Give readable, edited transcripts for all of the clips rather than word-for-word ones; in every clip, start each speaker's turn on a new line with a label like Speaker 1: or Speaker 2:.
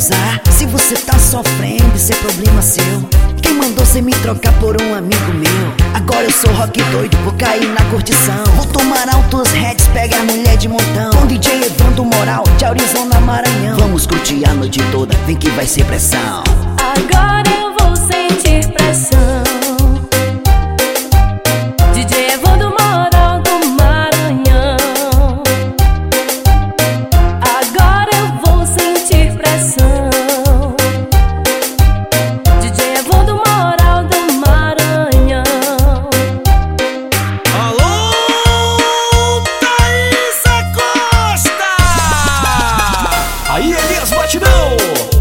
Speaker 1: usar. Se você tá sofrendo, isso é problema seu. Quem mandou cê me trocar por um amigo meu? Agora eu sou rock doido, vou cair na curtição. Vou tomar altos heads, pegar mulher de montão. Com DJ Evandro Moral, de Arizona, Maranhão. Vamos curtir a noite toda, vem que vai ser pressão.
Speaker 2: Agora eu vou sentir pressão. DJ Evandro Moral do Maranhão. Agora eu vou sentir pressão. DJ Evandro Moral do Maranhão.
Speaker 3: Alô, Thaísa Costa! Aí, Elias Batidão!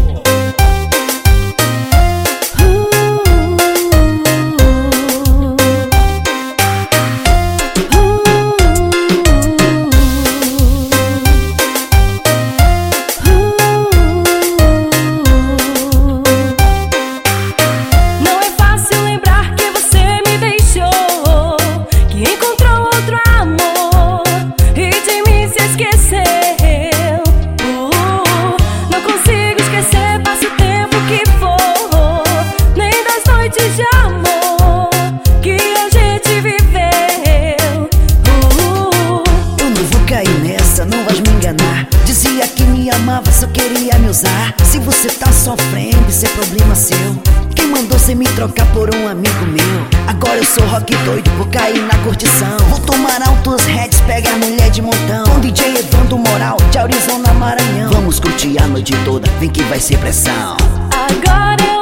Speaker 2: De amor que a gente viveu.
Speaker 1: Eu não vou cair nessa, não vais me enganar. Dizia que me amava, só queria me usar. Se você tá sofrendo, isso é problema seu. Quem mandou cê me trocar por um amigo meu? Agora eu sou rock doido, vou cair na curtição. Vou tomar altos heads, pegar mulher de montão. Com DJ Evandro Moral, de Arizona, Maranhão. Vamos curtir a noite toda, vem que vai ser pressão.
Speaker 2: Agora